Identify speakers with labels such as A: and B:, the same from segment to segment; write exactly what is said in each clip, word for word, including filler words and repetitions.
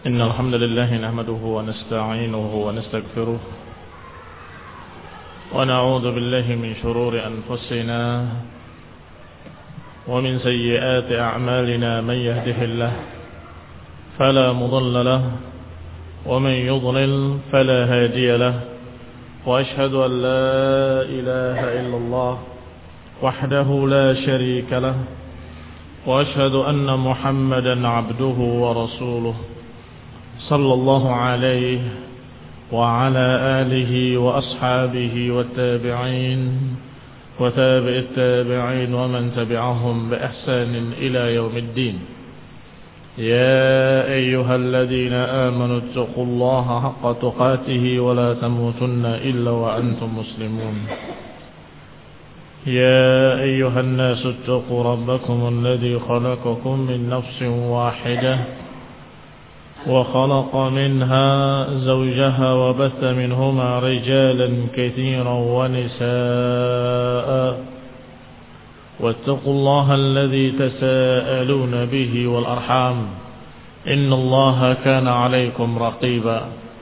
A: إن الحمد لله نحمده ونستعينه ونستغفره ونعوذ بالله من شرور أنفسنا ومن سيئات أعمالنا. من يهده الله فلا مضل له ومن يضلل فلا هادي له. وأشهد أن لا إله إلا الله وحده لا شريك له. وأشهد أن محمدا عبده ورسوله صلى الله عليه وعلى آله وأصحابه والتابعين وتابع التابعين ومن تبعهم بإحسان إلى يوم الدين. يا أيها الذين آمنوا اتقوا الله حق تقاته ولا تموتن إلا وأنتم مسلمون. يا أيها الناس اتقوا ربكم الذي خلقكم من نفس واحدة وخلق منها زوجها وبث منهما رجالا كثيرا ونساء واتقوا الله الذي تساءلون به والأرحام إن الله كان عليكم رقيبا.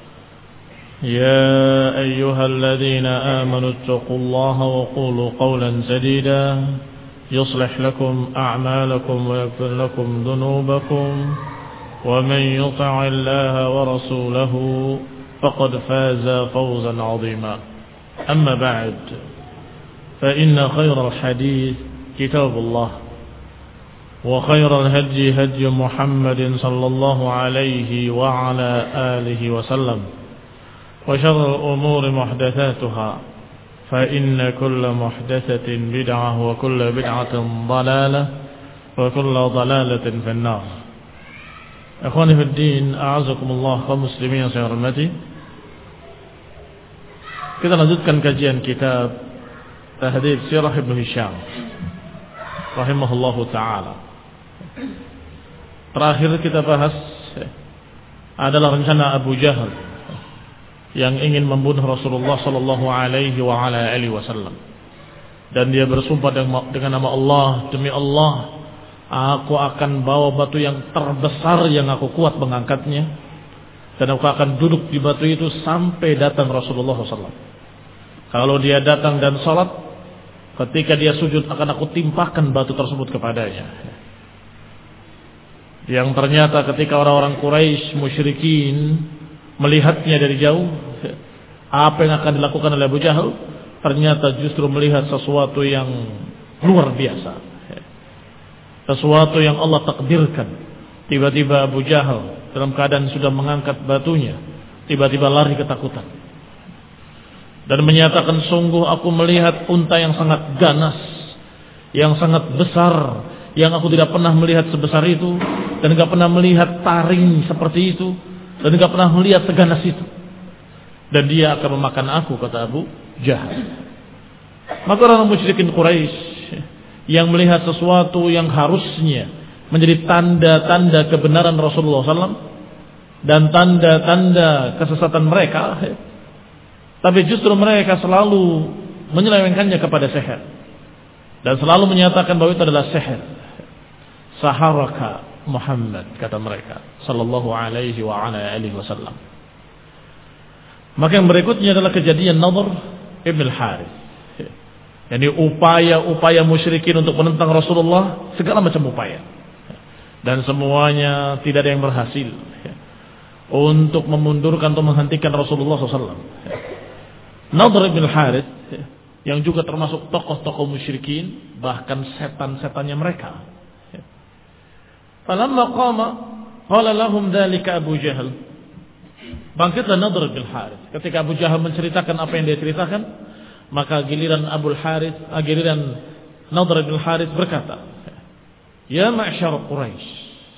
A: يا أيها الذين آمنوا اتقوا الله وقولوا قولا سديدا يصلح لكم أعمالكم ويغفر لكم ذنوبكم ومن يطع الله ورسوله فقد فاز فوزا عظيما. أما بعد فإن خير الحديث كتاب الله وخير الهدي هدي محمد صلى الله عليه وعلى آله وسلم وشر الأمور محدثاتها فإن كل محدثة بدعة وكل بدعة ضلالة وكل ضلالة في النار. Ikhwani fid din, a'azakumullah kaum muslimin yang saya hormati. Kita lanjutkan kajian kitab Tahdhib Sirah Ibnu Hisham rahimahullahu taala. Terakhir kita bahas adalah rencana Abu Jahal yang ingin membunuh Rasulullah sallallahu alaihi wa ala alihi wasallam. Dan dia bersumpah dengan nama Allah, demi Allah, aku akan bawa batu yang terbesar yang aku kuat mengangkatnya, dan aku akan duduk di batu itu sampai datang Rasulullah sallallahu alaihi wasallam. Kalau dia datang dan salat, ketika dia sujud akan aku timpahkan batu tersebut kepadanya. Yang ternyata ketika orang-orang Quraisy musyrikin melihatnya dari jauh, apa yang akan dilakukan oleh Abu Jahal, ternyata justru melihat sesuatu yang luar biasa, sesuatu yang Allah takdirkan. Tiba-tiba Abu Jahal dalam keadaan sudah mengangkat batunya, tiba-tiba lari ketakutan dan menyatakan, sungguh aku melihat unta yang sangat ganas, yang sangat besar, yang aku tidak pernah melihat sebesar itu, dan tidak pernah melihat taring seperti itu, dan tidak pernah melihat seganas itu, dan dia akan memakan aku, kata Abu Jahal. Maka orang musyrikin Quraisy yang melihat sesuatu yang harusnya menjadi tanda-tanda kebenaran Rasulullah sallallahu alaihi wasallam dan tanda-tanda kesesatan mereka, tapi justru mereka selalu menyelewengkannya kepada sihir dan selalu menyatakan bahwa itu adalah sihir. Saharaka Muhammad, kata mereka sallallahu alaihi wa ala alihi wasallam. Maka yang berikutnya adalah kejadian Nadhr ibn al-Harith. Yani upaya-upaya musyrikin untuk menentang Rasulullah, segala macam upaya, dan semuanya tidak ada yang berhasil untuk memundurkan atau menghentikan Rasulullah sallallahu alaihi wasallam. Nadhr ibn al-Harith yang juga termasuk tokoh-tokoh musyrikin, bahkan setan-setannya mereka. Falamma qama qala lahum dzalika Abu Jahal. Bangkitlah Nadhr ibn al-Harith ketika Abu Jahal menceritakan apa yang dia ceritakan. Maka giliran Abu Harith, giliran Nadhr bin Harith berkata, ya ma'syar Quraisy,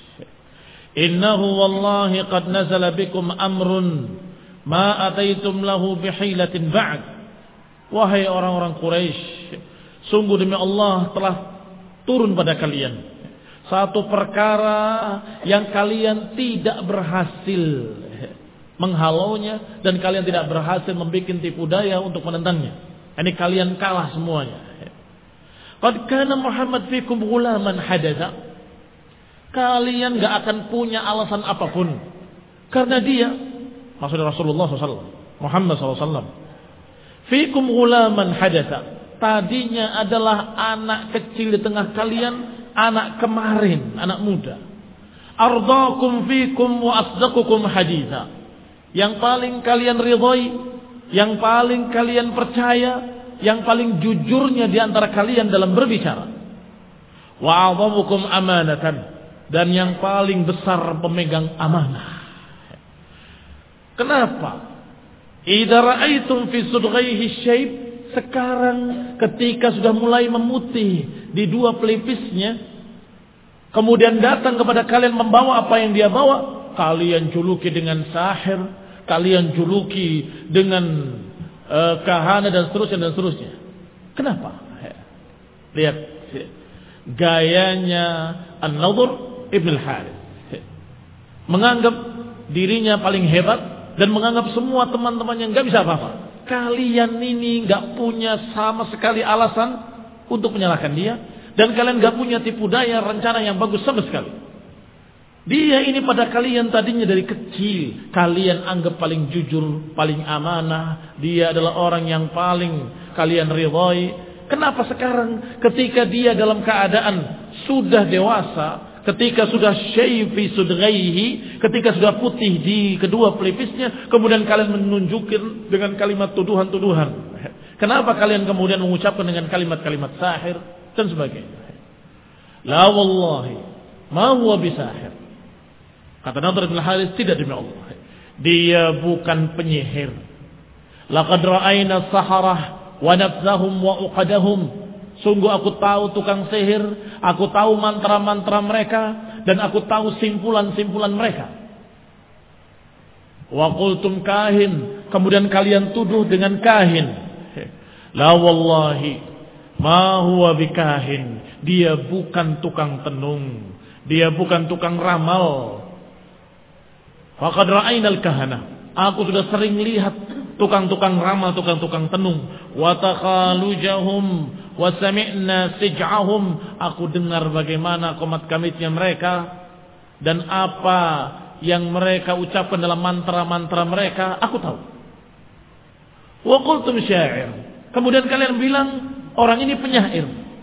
A: innahu wallahi qad nazala bikum amrun ma ataitum lahu bihilatin ba'd. Wahai orang-orang Quraisy, sungguh demi Allah telah turun pada kalian satu perkara yang kalian tidak berhasil menghalaunya, dan kalian tidak berhasil membuat tipu daya untuk menentangnya. Ini kalian kalah semuanya. Qad kana Muhammad fikum ghulaman hadatha. Kalian gak akan punya alasan apapun Karena dia, maksudnya Rasulullah shallallahu alaihi wasallam, Muhammad shallallahu alaihi wasallam, fikum ghulaman hadatha, tadinya adalah anak kecil di tengah kalian, anak kemarin, anak muda. Ardakum fikum wa asdaqukum haditha, yang paling kalian ridhai, yang paling kalian percaya, yang paling jujurnya di antara kalian dalam berbicara. Wa a'dhamukum amanatan, dan yang paling besar pemegang amanah. Kenapa? Idza ra'aitum fi sudghaihi syayb, sekarang ketika sudah mulai memutih di dua pelipisnya, kemudian datang kepada kalian membawa apa yang dia bawa, kalian juluki dengan sahir, kalian juluki dengan uh, kahana dan seterusnya dan seterusnya. Kenapa? Lihat gayanya An-Nadhr Ibn al-Harith, menganggap dirinya paling hebat dan menganggap semua teman-temannya nggak bisa apa-apa. Kalian ini nggak punya sama sekali alasan untuk menyalahkan dia, dan kalian nggak punya tipu daya rencana yang bagus sama sekali. Dia ini pada kalian tadinya dari kecil kalian anggap paling jujur, paling amanah. Dia adalah orang yang paling kalian ridhai. Kenapa sekarang ketika dia dalam keadaan sudah dewasa, ketika sudah syaifi sudghaihi, ketika sudah putih di kedua pelipisnya, kemudian kalian menunjukkan dengan kalimat tuduhan-tuduhan? Kenapa kalian kemudian mengucapkan dengan kalimat-kalimat sahir dan sebagainya? La wallahi ma huwa bisahir. Kata Nadhr bin Harith, tidak demi Allah, dia bukan penyihir. Laqad ra'ayna saharah wa nafzahum wa uqadahum. Sungguh aku tahu tukang sihir, aku tahu mantra-mantra mereka, dan aku tahu simpulan-simpulan mereka. Wa qultum kahin, kemudian kalian tuduh dengan kahin. La wallahi ma huwa bikahin, dia bukan tukang tenung, dia bukan tukang ramal. Faqad ra'ainal kahana, aku sudah sering lihat tukang-tukang ramal, tukang-tukang tenung. Wa takhalujahum wa sami'na sij'ahum, aku dengar bagaimana komat kamitnya mereka dan apa yang mereka ucapkan dalam mantra-mantra mereka, aku tahu. Wa qultum syair, kemudian kalian bilang orang ini penyair.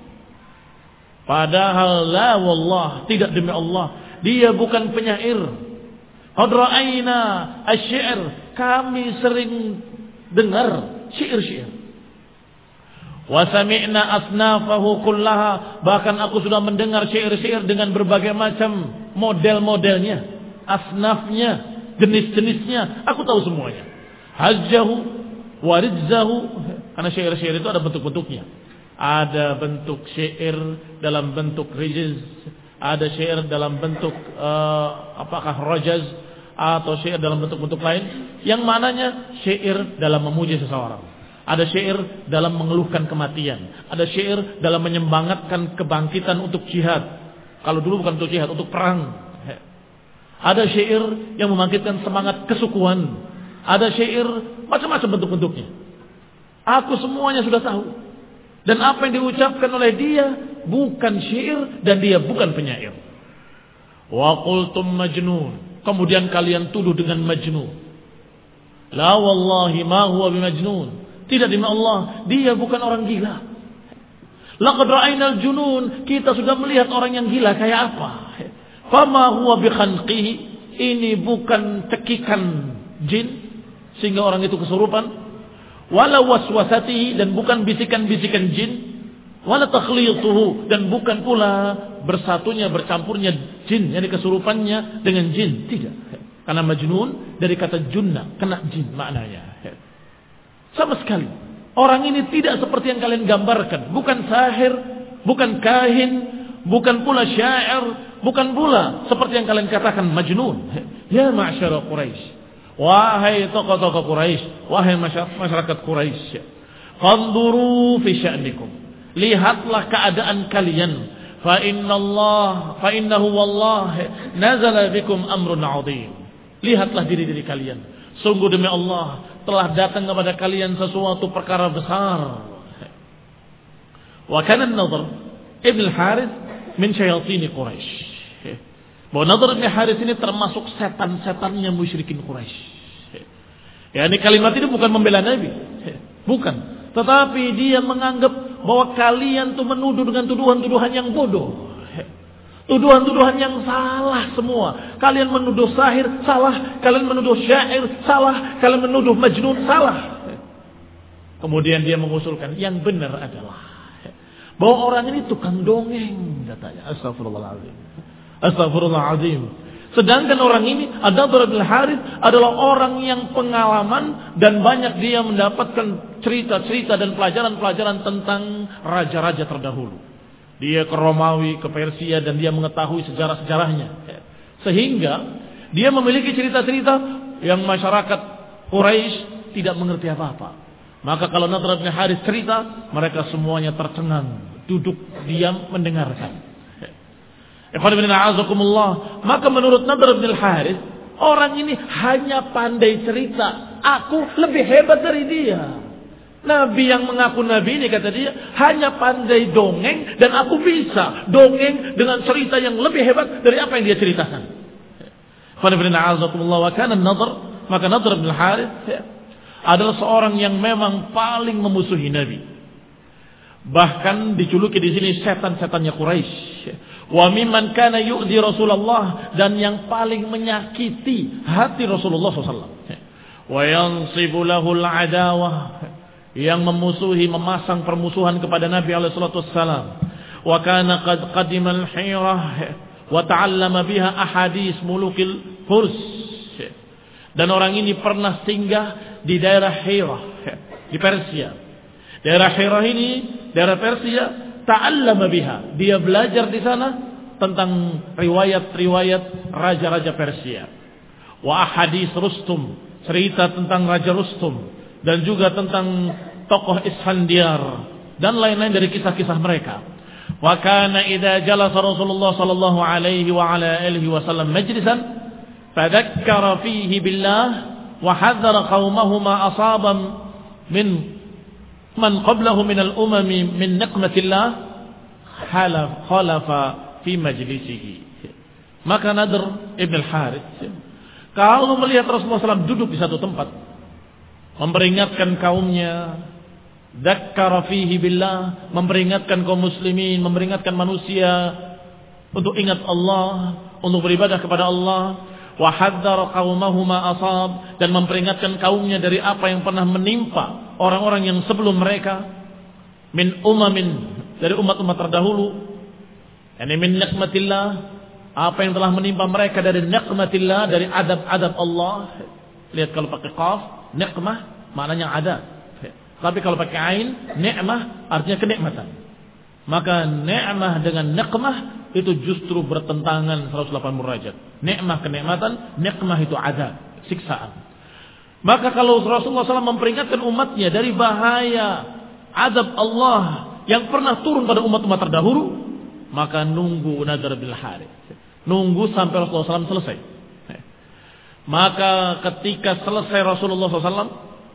A: Padahal la wallah, tidak demi Allah, dia bukan penyair. Qad ra'ayna asy-syi'r, kami sering dengar syair-syair. Wa sami'na asnafahu kullaha, bahkan aku sudah mendengar syair-syair dengan berbagai macam model-modelnya, asnafnya, jenis-jenisnya, aku tahu semuanya. Hajjahu wa rijzahu, karena syair-syair itu ada bentuk-bentuknya. Ada bentuk syair dalam bentuk rijz, ada syair dalam bentuk uh, apakah rajaz, atau syair dalam bentuk-bentuk lain yang mananya syair dalam memuji seseorang, ada syair dalam mengeluhkan kematian, ada syair dalam menyemangatkan kebangkitan untuk jihad, kalau dulu bukan untuk jihad, untuk perang. Ada syair yang membangkitkan semangat kesukuan, ada syair macam-macam bentuk-bentuknya. Aku semuanya sudah tahu, dan apa yang diucapkan oleh dia bukan syair, dan dia bukan penyair. Wa qultum majnun, kemudian kalian tuduh dengan majnun. La wallahi ma huwa bimajnun, tidak demi Allah, dia bukan orang gila. Laqad ra'ainal junun, kita sudah melihat orang yang gila kayak apa. Fama huwa bikhanqihi, ini bukan cekikan jin sehingga orang itu kesurupan. Wala waswasatihi, dan bukan bisikan-bisikan jin. Wala takhlituhu, dan bukan pula bersatunya, bercampurnya jin, yani kesurupannya dengan jin, tidak. Karena majnun dari kata junna, kena jin maknanya. Sama sekali orang ini tidak seperti yang kalian gambarkan, bukan sahir, bukan kahin, bukan pula syair, bukan pula seperti yang kalian katakan majnun. Ya ma'syara Quraisy, wahai tokoh-tokoh Quraisy, wahai masyarakat Quraisy, fanzuru fi sya'nikum, lihatlah keadaan kalian. Fa innallah fa innahu wallahi nazala bikum amrun 'adzim. Lihatlah diri-diri kalian, sungguh demi Allah telah datang kepada kalian sesuatu perkara besar. Wa kana an-Nadhr Ibn al-Harith min syayatin Quraisy. bahwa Nadhr bin Harits ini termasuk setan-setannya musyrikin Quraisy. Ya, ini kalimat ini bukan membela Nabi, bukan, tetapi dia menganggap bahwa kalian tuh menuduh dengan tuduhan-tuduhan yang bodoh. Tuduhan-tuduhan yang salah semua. Kalian menuduh sahir, salah. Kalian menuduh syair, salah. Kalian menuduh majnun, salah. Kemudian dia mengusulkan, yang benar adalah bahwa orang ini tukang dongeng, katanya. Astagfirullahaladzim. Astagfirullahaladzim. Sedangkan orang ini, Nadhr bin Harits, adalah orang yang pengalaman dan banyak dia mendapatkan cerita-cerita dan pelajaran-pelajaran tentang raja-raja terdahulu. Dia ke Romawi, ke Persia, dan dia mengetahui sejarah-sejarahnya. Sehingga dia memiliki cerita-cerita yang masyarakat Quraisy tidak mengerti apa-apa. Maka kalau Nadhr bin Harits cerita, mereka semuanya tercengang, duduk diam mendengarkan. Ikhwan fillah a'azakumullah. Maka menurut Nadhr bin Harits, orang ini hanya pandai cerita. Aku lebih hebat dari dia. Nabi yang mengaku Nabi ini, kata dia, hanya pandai dongeng, dan aku bisa dongeng dengan cerita yang lebih hebat dari apa yang dia ceritakan. Maka Nadhr bin Harits adalah seorang yang memang paling memusuhi Nabi. Bahkan dijuluki di sini setan-setannya Quraisy. Wa mimman kana yu'dhi Rasulullah, dan yang paling menyakiti hati Rasulullah sallallahu alaihi wasallam. Wa yansibu lahul adawah, yang memusuhi, memasang permusuhan kepada Nabi alaihi salatu wassalam. Wa kana qad qadima al-Hirah wa ta'allama biha ahadits mulukil Furs. Dan orang ini pernah singgah di daerah Hirah, di Persia. Daerah Hirah ini, daerah Persia, ta'allama biha. Dia belajar di sana tentang riwayat-riwayat raja-raja Persia. Wa ahadits Rustum, cerita tentang Raja Rustum, dan juga tentang tokoh Isfandiar dan lain-lain dari kisah-kisah mereka. Wa kana idza jalasa Rasulullah sallallahu alaihi wa ala alihi wasallam majlisan fadzakkara fihi billah wa hadzara qaumahu ma asaba min man qablahu min al-umam min niqmatillah halaf khalafa fi majlisihi. Maka Nadhr ibn al-Harits kalau melihat Rasulullah sallallahu alaihi wasallam duduk di satu tempat, memperingatkan kaumnya, dzakkara fihi billah, memperingatkan kaum muslimin, memperingatkan manusia untuk ingat Allah, untuk beribadah kepada Allah, wa hadzara qaumahu ma asab, dan memperingatkan kaumnya dari apa yang pernah menimpa orang-orang yang sebelum mereka, min umamin, dari umat-umat terdahulu, yani min nikmatillah, apa yang telah menimpa mereka dari nikmatillah, dari adab-adab Allah. Lihat kalau pakai qaf, nikmah maknanya adab. Tapi kalau pakai ain, ni'mah artinya kenikmatan. Maka ni'mah dengan nikmah itu justru bertentangan seratus delapan puluh derajat. Ni'mah kenikmatan, nikmah itu adab, siksaan. Maka kalau Rasulullah sallallahu alaihi wasallam memperingatkan umatnya dari bahaya adab Allah yang pernah turun pada umat-umat terdahulu, maka nunggu Nadhr bin Harits. Nunggu sampai Rasulullah sallallahu alaihi wasallam selesai. Maka ketika selesai Rasulullah sallallahu alaihi wasallam,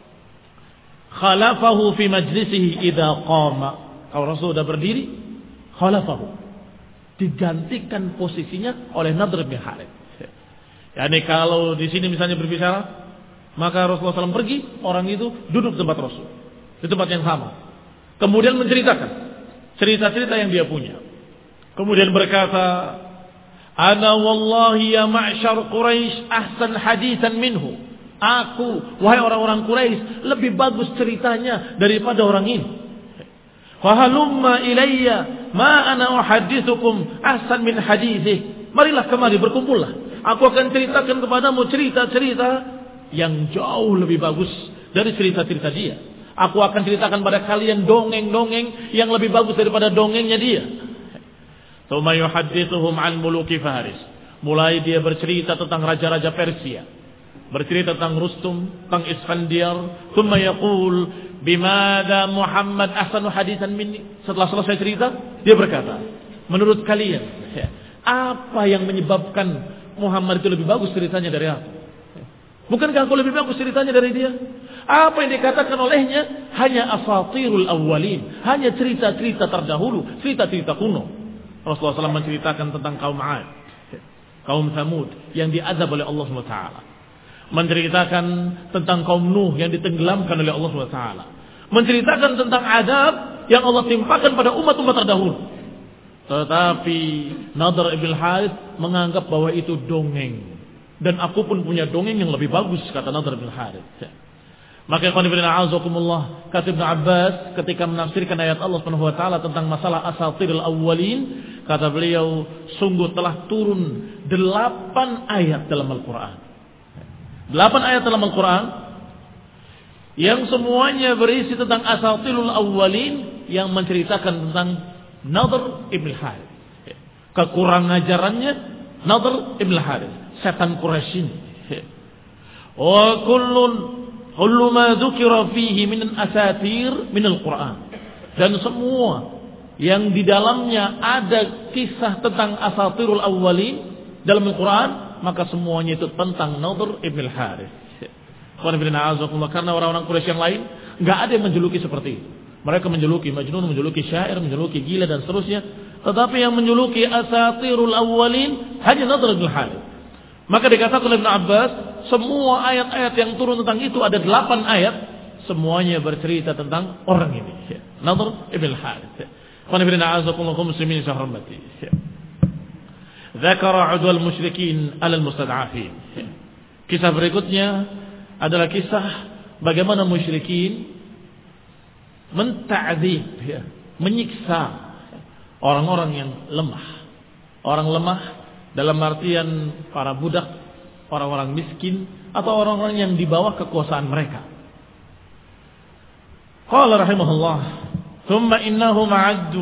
A: khalafahu fi majlisihi idza qama. Kalau Rasul sudah berdiri, khalafahu, digantikan posisinya oleh Nadhr bin Harits. Yani kalau di sini misalnya berbicara, maka Rasulullah sallallahu alaihi wasallam pergi, orang itu duduk di tempat Rasul, di tempat yang sama. Kemudian menceritakan cerita-cerita yang dia punya. Kemudian berkata, ana wallahi ya ma'syar Quraisy ahsan haditsan minhu. Aku, wahai orang-orang Quraisy, lebih bagus ceritanya daripada orang ini. Fahalumma ilayya ma ana uhaddithukum ahsan min hadithi. Marilah kemari, berkumpullah. Aku akan ceritakan kepadamu cerita-cerita yang jauh lebih bagus dari cerita-cerita dia. Aku akan ceritakan pada kalian dongeng-dongeng yang lebih bagus daripada dongengnya dia. Tsumma yuhaddithuhum an muluki Faris. Mulai dia bercerita tentang raja-raja Persia, bercerita tentang Rustum, tentang Isfandiar. Tsumma yaqul bimada Muhammad ahsanu haditsan minni. Setelah selesai cerita, dia berkata, menurut kalian apa yang menyebabkan Muhammad itu lebih bagus ceritanya dari aku? Bukankah aku lebih bagus ceritanya dari dia? Apa yang dikatakan olehnya hanya asatirul awwalin, hanya cerita-cerita terdahulu, cerita-cerita kuno. Rasulullah sallallahu alaihi wasallam menceritakan tentang kaum 'Ad. kaum Tsamud yang diazab oleh Allah Subhanahu wa taala. Menceritakan tentang kaum Nuh yang ditenggelamkan oleh Allah Subhanahu wa taala. Menceritakan tentang azab yang Allah timpakan pada umat-umat terdahulu. Tetapi Nadhr ibn Harith menganggap bahwa itu dongeng. Dan aku pun punya dongeng yang lebih bagus, kata Nadhr ibn Harith. Maka a'azakumullah, kata Ibnu Abbas ketika menafsirkan ayat Allah Subhanahu wa taala tentang masalah asatirul awwalin, kata beliau, sungguh telah turun delapan ayat dalam Al-Qur'an. Delapan ayat dalam Al-Qur'an yang semuanya berisi tentang asatirul awwalin yang menceritakan tentang Nadhr ibn Harith. Kekurangan ajarannya Nadhr ibn Harith, setan Quraisy. Wa kullun kullu ma dzukira fihi min asatir min al-Qur'an. Dan semua yang di dalamnya ada kisah tentang asatirul awwalin dalam Al-Qur'an, maka semuanya itu tentang Nadhr ibn Harith. Karena orang-orang Quraisy yang lain enggak ada yang menjuluki seperti itu. Mereka menjuluki Majnun, menjuluki syair, menjuluki gila dan seterusnya. Tetapi yang menjuluki asatirul awwalin hanya Nadhr ibn Harith. Maka dikatakan oleh Ibnu Abbas, semua ayat-ayat yang turun tentang itu ada delapan ayat, semuanya bercerita tentang orang ini, Nadhr ibn Harith. Qul inna a'udzubikum muslimin syahramati. Dzakara 'udwal musyrikin 'alal mustad'afin. Kisah berikutnya adalah kisah bagaimana musyrikin menta'dzib, menyiksa orang-orang yang lemah. Orang lemah dalam artian para budak, orang-orang miskin, atau orang-orang yang di bawah kekuasaan mereka. Qala rahimahullah, thumma innahum a'addu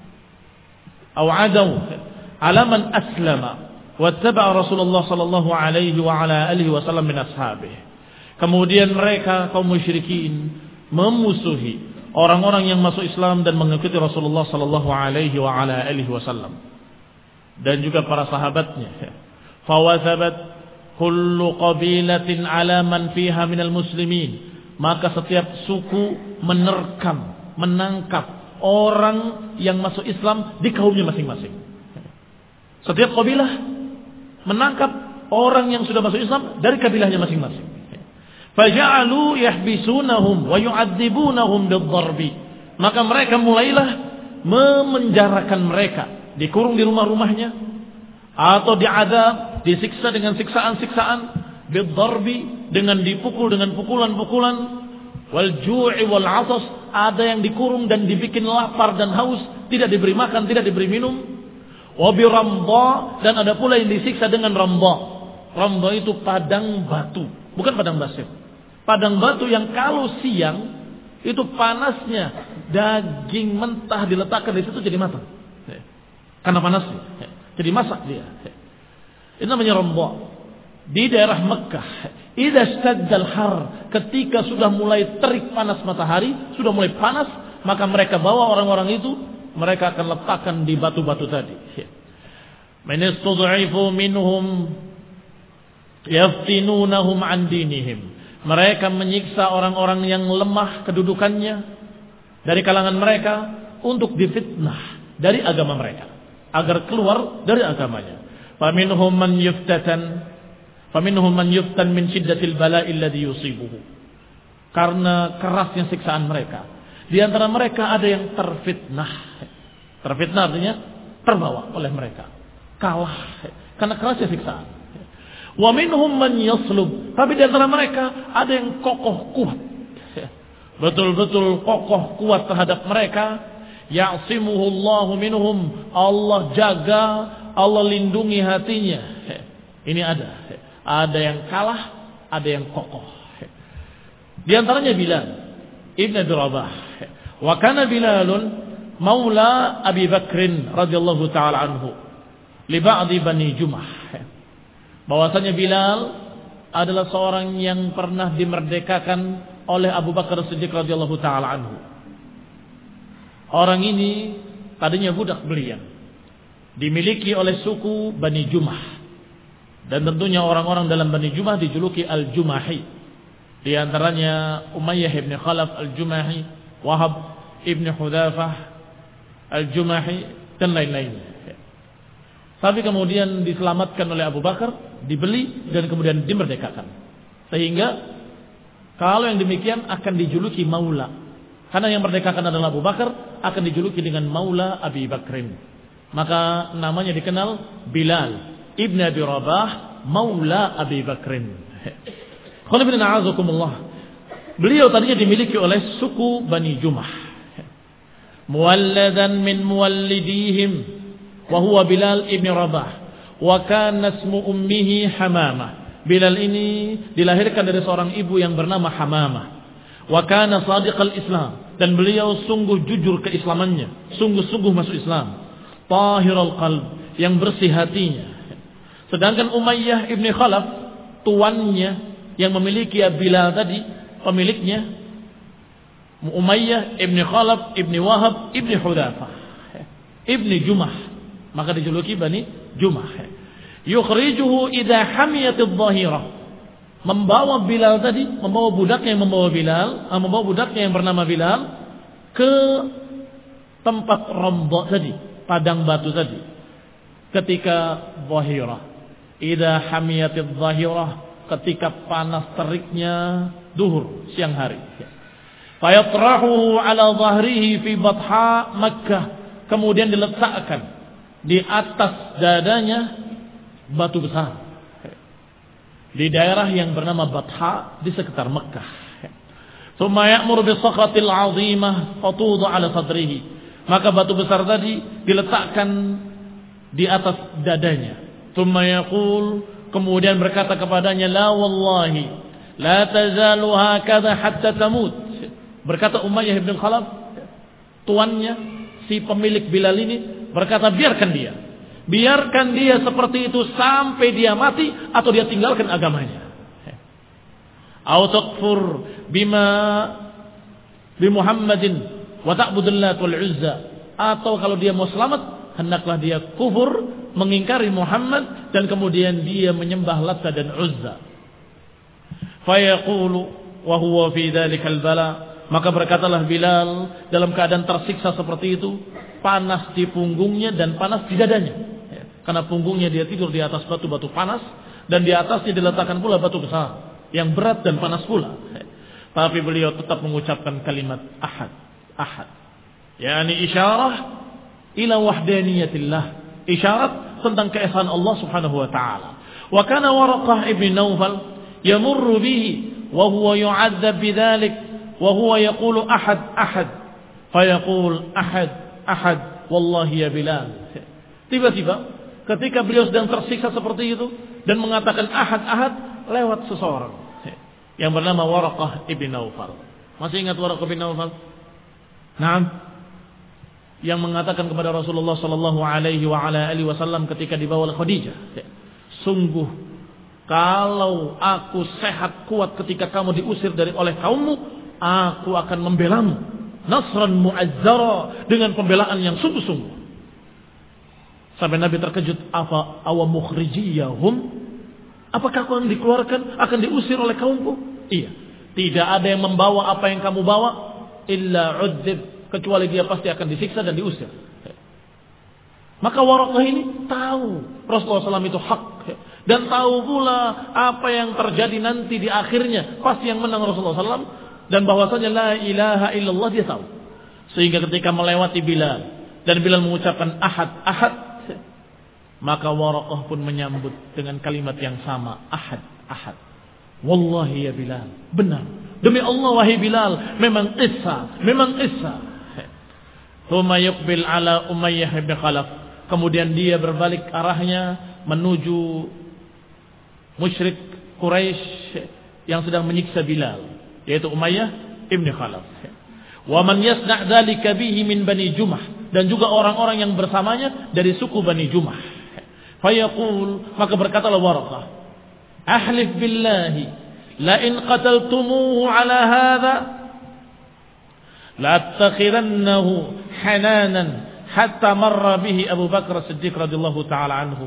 A: aw 'adaw 'ala man aslama wattaba'a Rasulullah sallallahu alaihi wa ala alihi wasallam min ashabihi. Kemudian mereka kaum musyrikin memusuhi orang-orang yang masuk Islam dan mengikuti Rasulullah sallallahu alaihi wa ala alihi wasallam dan juga para sahabatnya. Fawathabat kullu qabilatin ala man fiha minal muslimin. Maka setiap suku menerkam, menangkap orang yang masuk Islam di kaumnya masing-masing. Setiap kabilah menangkap orang yang sudah masuk Islam dari kabilahnya masing-masing. Faja'alu yahbisunahum wa yu'adzibunahum bid-darbi. Maka mereka mulailah memenjarakan mereka, dikurung di rumah-rumahnya, atau diazab, disiksa dengan siksaan-siksaan, bid-darbi, dengan dipukul dengan pukulan-pukulan, wal ju'i wal 'atas, ada yang dikurung dan dibikin lapar dan haus, tidak diberi makan, tidak diberi minum, wa bi ramdha, dan ada pula yang disiksa dengan ramdha. Ramdha itu padang batu, bukan padang pasir. Padang batu yang kalau siang itu panasnya daging mentah diletakkan di situ jadi matang. Karena panasnya. Jadi masak dia. Itu namanya ramdha. Di daerah Mekah, idza staddal har, ketika sudah mulai terik panas matahari, sudah mulai panas, maka mereka bawa orang-orang itu, mereka akan letakkan di batu-batu tadi. Man istud'ifu minhum yaftinunahum an dinihim. Mereka menyiksa orang-orang yang lemah kedudukannya dari kalangan mereka untuk difitnah dari agama mereka, agar keluar dari agamanya. Faminhum man yuftatan, faminhum man yuftan min shiddatil bala'i alladhi yusibuhu. Karena kerasnya siksaan mereka, di antara mereka ada yang terfitnah. Terfitnah artinya terbawa oleh mereka, kalah karena kerasnya siksaan. Wa minhum man yaslub, tapi di antara mereka ada yang kokoh kuat, betul-betul kokoh kuat terhadap mereka. Ya'simuhullahu minhum, Allah jaga, Allah lindungi hatinya. Ini ada, ada yang kalah, ada yang kokoh. Di antaranya Bilal Ibn Abi Rabah. Wa kana Bilalun maula Abi Bakrin radhiyallahu taala anhu li ba'di Bani Jumah. Bahwasanya Bilal adalah seorang yang pernah dimerdekakan oleh Abu Bakar Siddiq radhiyallahu taala anhu. Orang ini tadinya budak belian, dimiliki oleh suku Bani Jumah, dan tentunya orang-orang dalam Bani Jumah dijuluki Al-Jumahi. Di antaranya Umayyah ibn Khalaf Al-Jumahi, Wahab ibn Hudzafah Al-Jumahi, dan lain-lain. Tapi kemudian diselamatkan oleh Abu Bakar, dibeli dan kemudian dimerdekakan. Sehingga kalau yang demikian akan dijuluki maula. Karena yang merdekakan adalah Abu Bakar, akan dijuluki dengan maula Abi Bakrin. Maka namanya dikenal Bilal Ibn Abi Rabah, maula Abi Bakrin. Beliau tadinya dimiliki oleh suku Bani Jumah. Muwalladan min muwallidihim wa huwa Bilal Ibn Rabah wa kana ismu ummihi Hamamah. Bilal ini dilahirkan dari seorang ibu yang bernama Hamamah. Wa kana sadiqal Islam, dan beliau sungguh jujur keislamannya, sungguh-sungguh masuk Islam. Tahirul qalb, yang bersih hatinya. Sedangkan Umayyah Ibn Khalaf, tuannya yang memiliki Bilal tadi, pemiliknya Umayyah Ibn Khalaf Ibn Wahab Ibn Hudafah Ibn Jumah, maka dijuluki Bani Jumah. Yukhrijuhu idha hamiyatid dhahirah, membawa Bilal tadi, membawa budaknya yang membawa Bilal, membawa budaknya yang bernama Bilal ke tempat Ramda tadi, padang batu tadi, ketika dhahirah. Idha hamiyatid dhahirah, ketika panas teriknya duhur, siang hari. Fayatrahuhu ala dhahrihi fi batha Makkah, kemudian diletakkan di atas dadanya batu besar di daerah yang bernama Batha di sekitar Makkah. Tsumma ya'muru bis-sakhatil 'azimah fatudha ala sadrihi, maka batu besar tadi diletakkan di atas dadanya. Tsumma yaqul, kemudian berkata kepadanya, la wallahi la tazalu hakadha hatta tamut. Berkata Umayyah bin Khalaf, tuannya si pemilik Bilal ini, berkata, biarkan dia. Biarkan dia seperti itu sampai dia mati atau dia tinggalkan agamanya. Au takfur bima bi Muhammadin wa ta'budul Lat wal Uzza, atau kalau dia mau selamat hendaklah dia kufur, mengingkari Muhammad, dan kemudian dia menyembah Lat dan Uzza. Fa yaqulu wa huwa fi dzalikal bala, maka berkatalah Bilal dalam keadaan tersiksa seperti itu, panas di punggungnya dan panas di dadanya. Karena punggungnya dia tidur di atas batu-batu panas, dan di atasnya diletakkan pula batu besar yang berat dan panas pula. Tapi beliau tetap mengucapkan kalimat ahad, ahad. Yani isyarah ila wahdaniyatillah, isyarat tentang keesaan Allah Subhanahu wa taala. Wa kana Waraqah ibn Naufal yamurru bihi wa huwa yu'adzab bidzalik wa huwa yaqulu ahad, ahad. Fayaqul ahad, ahad, wallahi ya Bilal. Tiba-tiba ketika beliau sedang tersiksa seperti itu dan mengatakan ahad, ahad, lewat seseorang yang bernama Waraqah ibn Naufal. Masih ingat Waraqah ibn Naufal? Naam. Yang mengatakan kepada Rasulullah sallallahu alaihi wa ala alihi wasallam ketika dibawa oleh Khadijah, sungguh kalau aku sehat kuat ketika kamu diusir dari oleh kaummu, aku akan membelamu nasran mu'azzara, dengan pembelaan yang sungguh-sungguh. Sampai Nabi terkejut, apa awa mukhrijiyahum, apakah aku akan dikeluarkan, akan diusir oleh kaumku? Iya, tidak ada yang membawa apa yang kamu bawa illa udzib, kecuali dia pasti akan disiksa dan diusir. Maka Waraqah ini tahu Rasulullah shallallahu alaihi wasallam itu hak, dan tahu pula apa yang terjadi nanti di akhirnya, pasti yang menang Rasulullah shallallahu alaihi wasallam, dan bahwasanya la ilaha illallah dia tahu. Sehingga ketika melewati Bilal dan Bilal mengucapkan ahad, ahad, maka Waraqah pun menyambut dengan kalimat yang sama, ahad, ahad. Wallahi ya Bilal, benar, demi Allah wahai Bilal, memang qissa, memang qissa. Tsumma yuqbil ala Umayyah bin Khalaf, kemudian dia berbalik arahnya menuju musyrik Quraisy yang sedang menyiksa Bilal, yaitu Umayyah ibn Khalaf. Wa man yasna' dzalika bihi min Bani Jumah, dan juga orang-orang yang bersamanya dari suku Bani Jumah. Fayaqul, maka berkatalah Waraqah, ahlif billahi la in qataltumuhu ala hadha la attakhirannahu hananan hatta marra bihi Abu Bakar As-Siddiq radhiyallahu taala anhu.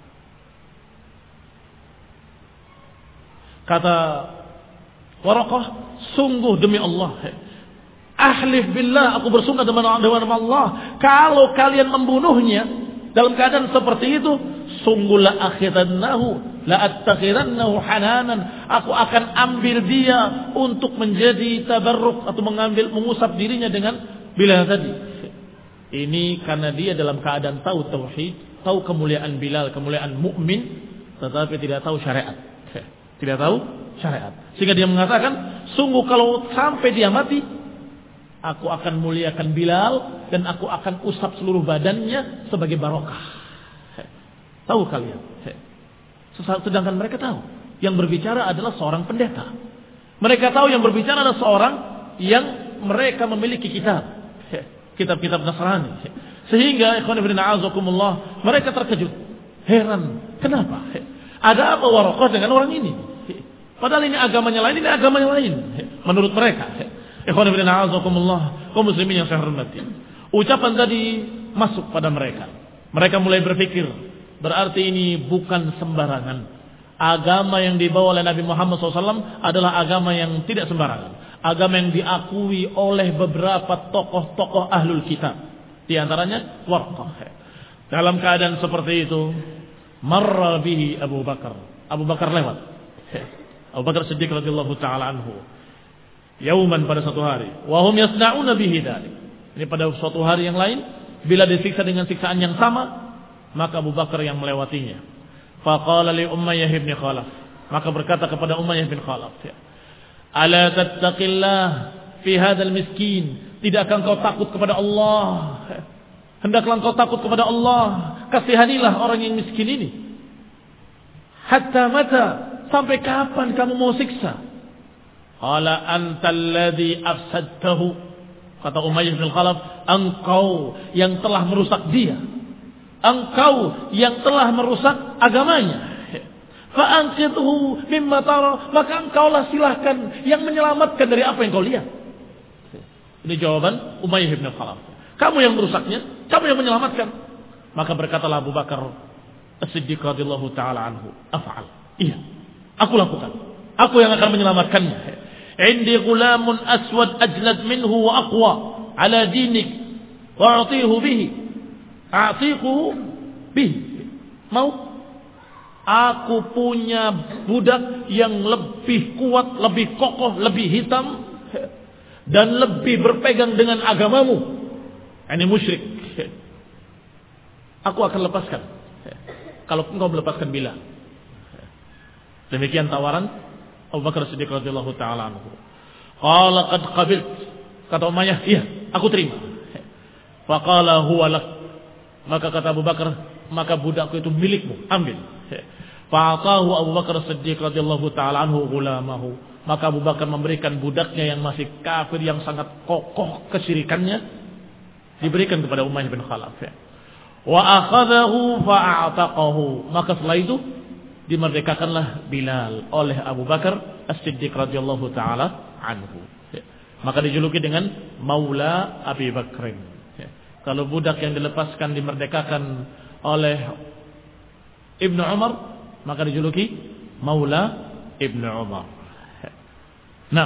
A: Kata Waraqah, sungguh demi Allah, ahlif billah, aku bersumpah dengan Allah, kalau kalian membunuhnya, Dalam keadaan seperti itu, sungguh la akhirannahu, la attakhirannahu hananan. Aku akan ambil dia untuk menjadi tabarruk atau mengambil mengusap dirinya dengan Bilal tadi. Ini karena dia dalam keadaan tahu tauhid, tahu kemuliaan Bilal, kemuliaan mukmin, tetapi tidak tahu syariat. Tidak tahu syariat. Sehingga dia mengatakan, sungguh kalau sampai dia mati, aku akan muliakan Bilal dan aku akan usap seluruh badannya sebagai barokah. Tahu kalian? Sedangkan mereka tahu yang berbicara adalah seorang pendeta. Mereka tahu yang berbicara adalah seorang yang mereka memiliki kitab. Kitab-kitab Nasrani. Sehingga ikhwan fillah a'azakumullah, mereka terkejut. Heran. Kenapa? Ada apa Waraqah dengan orang ini? Padahal ini agamanya lain, ini agamanya lain. Menurut mereka. Ikhwan fillah a'azakumullah, kaum muslimin yang saya hormati. Ucapan tadi masuk pada mereka. Mereka mulai berpikir, berarti ini bukan sembarangan. Agama yang dibawa oleh Nabi Muhammad shallallahu alaihi wasallam adalah agama yang tidak sembarangan. Agama yang diakui oleh beberapa tokoh-tokoh ahlul kitab. Di antaranya Warqah. Dalam keadaan seperti itu, marra bihi Abu Bakar. Abu Bakar lewat. Abu Bakar Siddiq radhiyallahu taala anhu. Yauman, pada suatu hari. Wa hum yasna'una bihi dzalik. Ini pada suatu hari yang lain, bila disiksa dengan siksaan yang sama, maka Abu Bakar yang melewatinya. Faqala li Umayyah bin Khalaf. Maka berkata kepada Umayyah bin Khalaf, ala tattaqillah fi hadzal miskin. Tidakkah engkau takut kepada Allah? Hendaklah engkau takut kepada Allah. Kasihanilah orang yang miskin ini. Hatta mata? Sampai kapan kamu mau siksa? Qala antal ladzi afsadtahu. Kata Umayyah bin Khalaf, engkau yang telah merusak dia. Engkau yang telah merusak agamanya. Fa'anqidhu mimma tara, maka engkaulah silahkan yang menyelamatkan dari apa yang kau lihat. Ini jawaban Umayyah bin Khalaf. Kamu yang merusaknya, kamu yang menyelamatkan. Maka berkatalah Abu Bakar As-Siddiq radhiyallahu taala anhu, af'al. Iya, aku lakukan. Aku yang akan menyelamatkannya. Indi gulamun aswad ajlad minhu wa aqwa ala dinik wa a'tihu bihi. A'tiquhu bihi. Mau? Aku punya budak yang lebih kuat, lebih kokoh, lebih hitam, dan lebih berpegang dengan agamamu. Ini musyrik. Aku akan lepaskan kalau engkau melepaskan Bilal. Demikian tawaran Abu Bakar Siddiq radhiyallahu taala anhu. Qala qad qabilt. Kata Umayyah, iya, aku terima. Faqala huwa lak. Maka kata Abu Bakar, maka budakku itu milikmu, ambil. Fa'atahu Abu Bakar Siddiq radhiyallahu taala anhu gulamahu. Maka Abu Bakar memberikan budaknya yang masih kafir, yang sangat kokoh kesyirikannya, diberikan kepada Umayyah bin Khalaf. Wa akhadahu fa'ataqahu. Maka setelah itu dimerdekakanlah Bilal oleh Abu Bakar As-Siddiq radhiyallahu taala anhu. Maka dijuluki dengan Maula Abi Bakrin. Kalau budak yang dilepaskan dimerdekakan oleh Ibnu Umar, maka dijuluki Maula Ibnu Umar. Nah,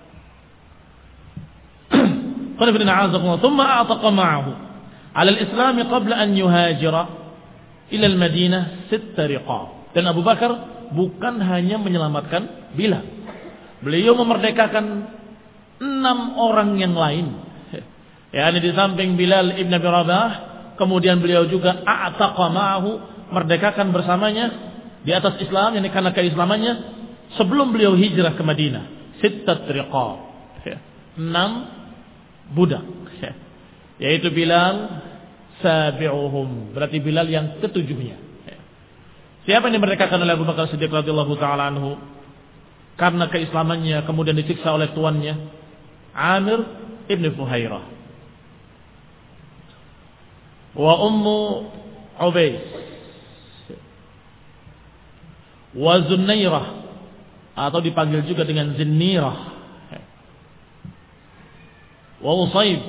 A: qala ibn a'azakum thumma a'taqa ma'ahu 'ala al-islam qabla an yuhajira ila al-Madinah sitt riqab. Dan Abu Bakar bukan hanya menyelamatkan Bilal. Beliau memerdekakan enam orang yang lain. yakni di samping Bilal ibn Abi Rabah, kemudian beliau juga a'taqa ma'ahu, merdekakan bersamanya di atas Islam, yakni karena keislamannya sebelum beliau hijrah ke Madinah, sittat riqab, enam budak, yaitu Bilal sabi'uhum, berarti Bilal yang ketujuhnya. Siapa yang dimerdekakan oleh Abu Bakar Siddiq radhiyallahu taala anhu karena keislamannya, kemudian disiksa oleh tuannya? Amir ibn Fuhairah wa Ummu Ubays wa Zunnairah, atau dipanggil juga dengan Zinnirah, wa Usayb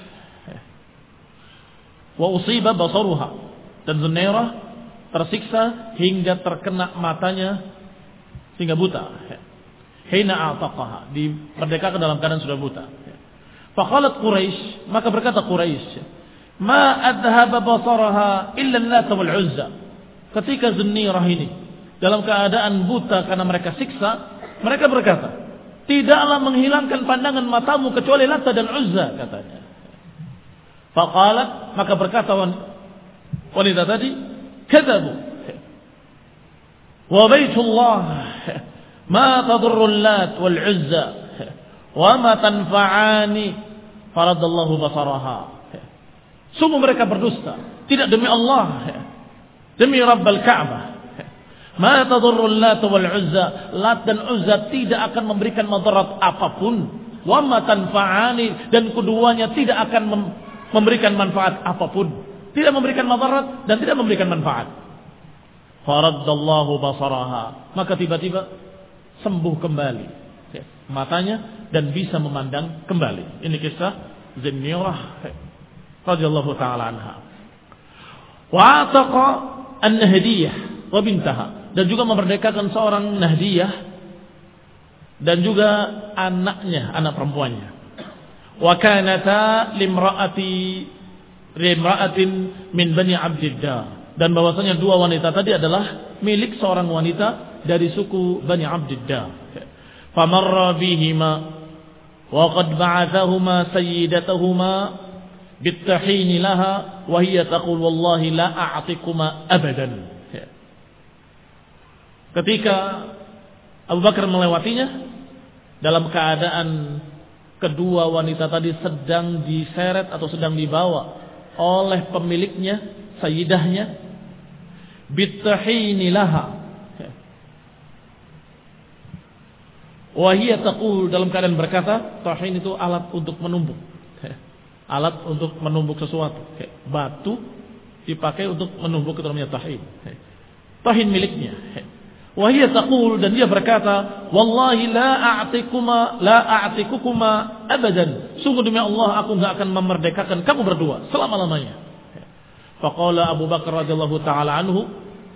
A: wa usiba basaruha, dan Zunnairah tersiksa hingga terkena matanya sehingga buta. Hina a'taqaha, dimerdekakan dalam keadaan sudah buta. Faqalat Quraisy, maka berkata Quraisy, ma adhaba basaraha illa Lat wal Uzza. Ketika Zunnirah ini dalam keadaan buta karena mereka siksa, mereka berkata, tidaklah menghilangkan pandangan matamu kecuali Lat dan Uzza, katanya. Faqalat, maka berkata wanita tadi, kadzabu wa baitullah ma tadurru Lat wal Uzza wa ma tanfa'ani faradallahu basaraha. Sungguh mereka berdusta, tidak demi Allah, demi Rabbal Ka'bah. Ma tadurru Lat wal Uzza, Lat dan Uzza tidak akan memberikan madarat apapun. Wa ma tanfa'ani, dan keduanya tidak akan mem- memberikan manfaat apapun. Tidak memberikan madarat dan tidak memberikan manfaat. Faraddallahu basaraha, maka tiba-tiba sembuh kembali matanya dan bisa memandang kembali. Ini kisah Zunnirah radhiyallahu taala anha. Wa ataqa an-Nahdiyah wa bintaha, dan juga memerdekakan seorang Nahdiyah dan juga anaknya, anak perempuannya. Wa kanata limra'ati limra'atin min Bani Abdiddar, dan bahwasanya dua wanita tadi adalah milik seorang wanita dari suku Bani Abdiddar. Famarra bihima wa qad ba'athahuma sayyidatahuma bittahin laha wa hiya taqul wallahi la a'tikuma abadan. Ketika Abu Bakar melewatinya dalam keadaan kedua wanita tadi sedang diseret atau sedang dibawa oleh pemiliknya, sayyidahnya, bittahin laha wa hiya taqul, dalam keadaan berkata, tahin itu alat untuk menumbuk. Alat untuk menumbuk sesuatu. Batu dipakai untuk menumbuk, itu namanya tahin. Tahin miliknya. Wa hiya taqul, dan dia berkata, wallahi la a'tikuma la a'tikukuma abadan. Sungguh demi Allah aku enggak akan memerdekakan kamu berdua selama-lamanya. Faqala Abu Bakar radhiyallahu taala anhu,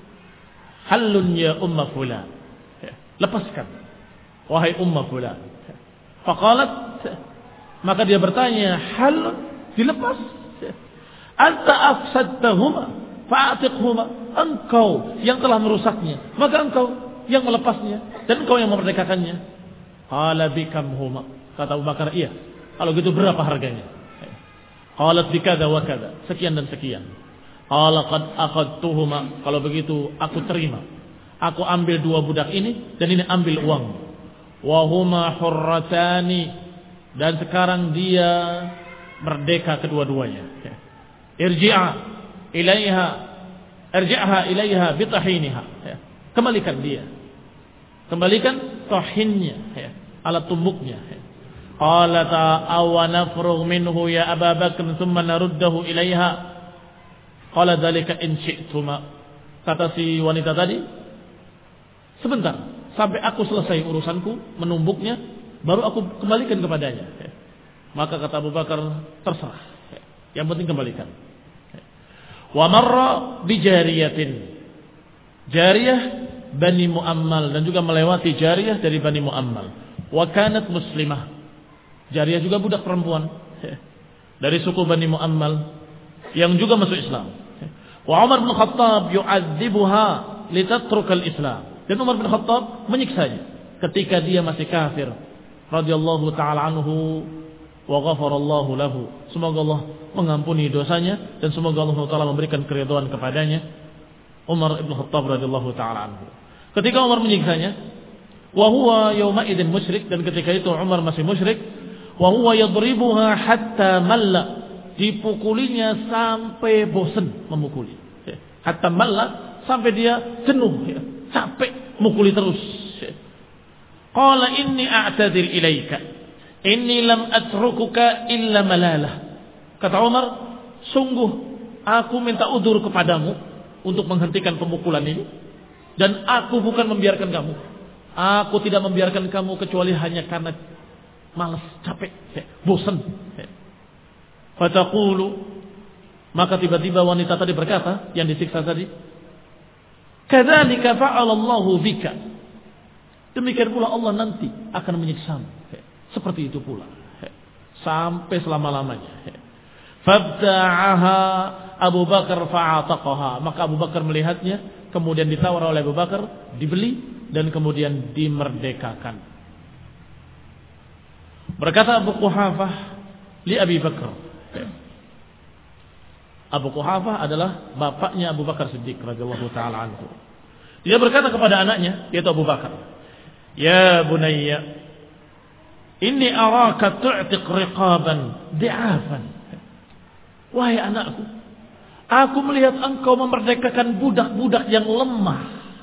A: halun ya umma fulan. Lepaskan wahai umma fulan. Faqalat, maka dia bertanya, hal, dilepas? Anta afsadtahuma fa'atiqhuma, engkau yang telah merusaknya, maka engkau yang melepasnya dan engkau yang memerdekakannya. Qala bikamhuma, kata Abu Bakar, iya. Kalau gitu berapa harganya? Qalat bikada wa kada, sekian dan sekian. Qala qad akhadtuhuma, kalau begitu aku terima. Aku ambil dua budak ini dan ini ambil uang. Wa huma hurratani, dan sekarang dia merdeka kedua-duanya. Irji'a ilaiha, irji'ha ilaiha bitahiniha. Kembalikan dia. Kembalikan tahinnya, alat tumbuknya. Qalata aw nafrugh minhu ya Abu Bakr thumma naruddahu ilaiha. Qala dzalika in syi'tuma. Kata si wanita tadi, sebentar sampai aku selesai urusanku menumbuknya, baru aku kembalikan kepadanya. Maka kata Abu Bakar, terserah, yang penting kembalikan. Wa marra bi jariyatin, jariyah Bani Muammal, dan juga melewati jariyah dari Bani Muammal. Wa kanat muslimah, jariyah juga budak perempuan dari suku Bani Muammal yang juga masuk Islam. Wa Umar bin Khattab yu'adzibuha litatruk al-Islam, dan Umar bin Khattab menyiksanya ketika dia masih kafir. Radhiyallahu ta'ala anhu wa ghafarallahu lahu. Semoga Allah mengampuni dosanya dan semoga Allah Taala memberikan keridhaan kepadanya. Umar bin Khattab radhiyallahu ta'ala anhu. Ketika Umar menyiksanya, wa huwa yauma idzin musyrik, dan ketika itu Umar masih musyrik, wa huwa yadribuha hatta malla, dipukulinya sampai bosan memukuli. Hatta malla, sampai dia jenuh, capek mukuli terus. Qala inni a'tadzir ilaika, inni lam atrukuka illa malalah. Kata Umar, sungguh aku minta udzur kepadamu untuk menghentikan pemukulan ini, dan aku bukan membiarkan kamu. Aku tidak membiarkan kamu kecuali hanya karena malas, capek, bosan. Fataqulu, maka tiba-tiba wanita tadi berkata, yang disiksa tadi, kadzalika fa'ala Allahu bika, demikian pula Allah nanti akan menyiksamu. Seperti itu pula sampai selama-lamanya. Fabta'aha Abu Bakar fa'ataqaha. Maka Abu Bakar melihatnya, kemudian ditawar oleh Abu Bakar, dibeli dan kemudian dimerdekakan. Berkata Abu Quhafah li Abi Bakar. Abu Quhafah adalah bapaknya Abu Bakar Siddiq radhiyallahu taala anhu. Dia berkata kepada anaknya, yaitu Abu Bakar, "Ya bunayya, inni araka tu'tiq riqaban di'afan." Wahai anakku, aku melihat engkau memerdekakan budak-budak yang lemah.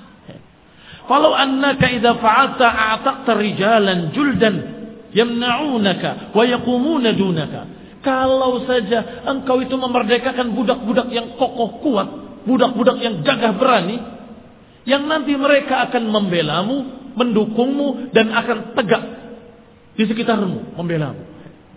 A: Falau annaka idza fa'alta a'taqta rijalan juldan yamna'unaka wa yaqumuna dunaka. Kalau saja engkau itu memerdekakan budak-budak yang kokoh kuat, budak-budak yang gagah berani, yang nanti mereka akan membelamu, mendukungmu, dan akan tegak di sekitarmu membelamu.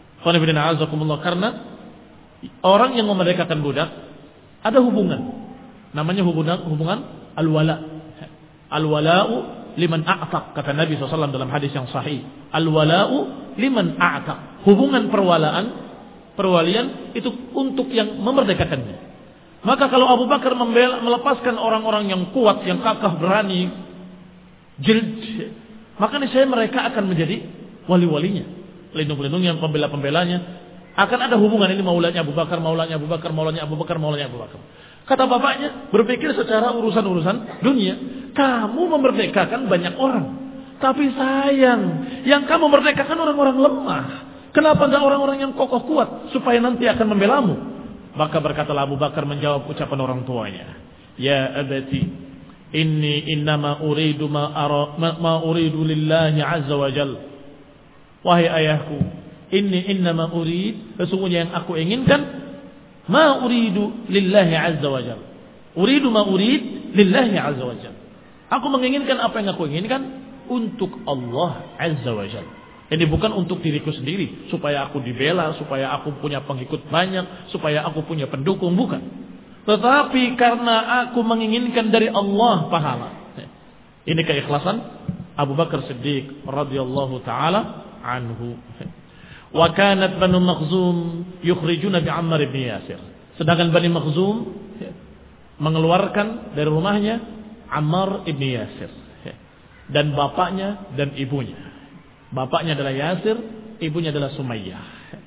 A: Karena orang yang memerdekakan budak ada hubungan, namanya hubungan hubungan al-wala. Al-wala'u liman a'taq, kata Nabi shallallahu alaihi wasallam dalam hadis yang sahih. Al-wala'u liman a'taq. Hubungan perwalaan, perwalian itu untuk yang memerdekakannya. Maka kalau Abu Bakar membela, melepaskan orang-orang yang kuat, yang kakah berani, jild, maka niscaya mereka akan menjadi wali-walinya, pelindung-pelindung yang pembela-pembelanya. Akan ada hubungan ini, maulanya Abu Bakar, maulanya Abu Bakar, maulanya Abu Bakar, maulanya Abu Bakar. Kata bapaknya, berpikir secara urusan-urusan dunia. Kamu memerdekakan banyak orang, tapi sayang, yang kamu merdekakan orang-orang lemah. Kenapa enggak orang-orang yang kokoh kuat supaya nanti akan membelamu? Maka berkatalah Abu Bakar menjawab ucapan orang tuanya, "Ya abati, inni innama uridu ma ara ma uridu lillahi azza wa jalla." Wahai ayahku, inni innama urid, sesungguhnya yang aku inginkan, ma uridu lillahi azza wa jalla. Uridu ma urid lillahi azza wa jalla. Aku menginginkan apa yang aku inginkan untuk Allah azza wa jalla. Ini bukan untuk diriku sendiri, supaya aku dibela, supaya aku punya pengikut banyak, supaya aku punya pendukung, bukan. Tetapi karena aku menginginkan dari Allah pahala. Ini keikhlasan Abu Bakar Siddiq radhiyallahu taala anhu. Wa kanat Banu Makhzum yukhrijuna bi Ammar ibn Yasir. Sedangkan Bani Makhzum mengeluarkan dari rumahnya Ammar ibn Yasir dan bapaknya dan ibunya. Bapaknya adalah Yasir, ibunya adalah Sumayyah.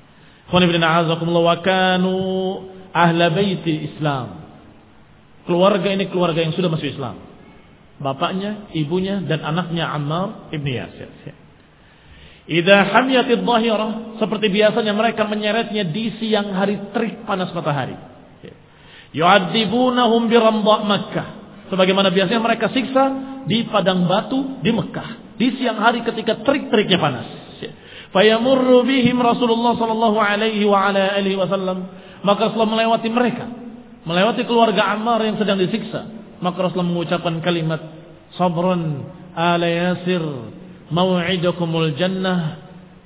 A: Wa kanu ahla baiti Islam. Keluarga ini keluarga yang sudah masuk Islam. Bapaknya, ibunya dan anaknya Ammar ibn Yasir. Idza hamiyatid dhahirah, seperti biasanya mereka menyeretnya di siang hari terik panas matahari. Yu'adzibunahum bi ramdha Makkah. Sebagaimana biasanya mereka siksa di padang batu di Mekah di siang hari ketika terik-teriknya panas. Fayamurru bihim Rasulullah sallallahu alaihi wa ala alihi wasallam. Maka Rasulullah melewati mereka, melewati keluarga Ammar yang sedang disiksa. Maka Rasulullah mengucapkan kalimat, "Sabran ala Yasir, mau'idukumul jannah."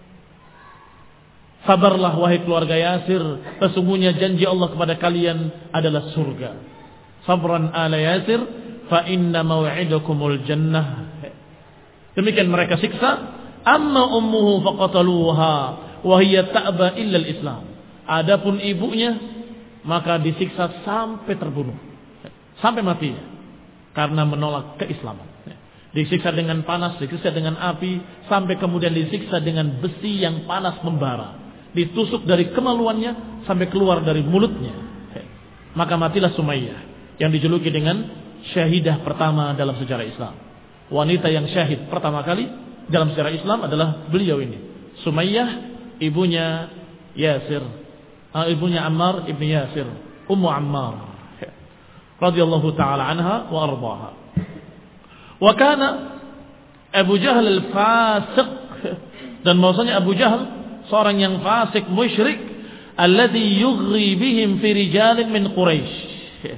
A: Sabarlah wahai keluarga Yasir, sesungguhnya janji Allah kepada kalian adalah surga. Sabran ala Yasir, fa inna mau'idukumul jannah. Demikian mereka siksa. Amma ummuhu faqataluha wa hiya ta'ba illa al-Islam. Adapun ibunya maka disiksa sampai terbunuh, sampai mati karena menolak keislaman. Disiksa dengan panas, disiksa dengan api, sampai kemudian disiksa dengan besi yang panas membara. Ditusuk dari kemaluannya sampai keluar dari mulutnya. Maka matilah Sumayyah yang dijuluki dengan syahidah pertama dalam sejarah Islam. Wanita yang syahid pertama kali dalam sejarah Islam adalah beliau ini, Sumayyah, ibunya Yasir, uh, ibunya Ammar ibn Yasir, Ummu Ammar radhiyallahu taala anha wa ardhaha. Wa kana Abu Jahal al-fasiq, dan maksudnya Abu Jahal seorang yang fasik musyrik, alladhi yughri bihim fi rijalin min Quraisy.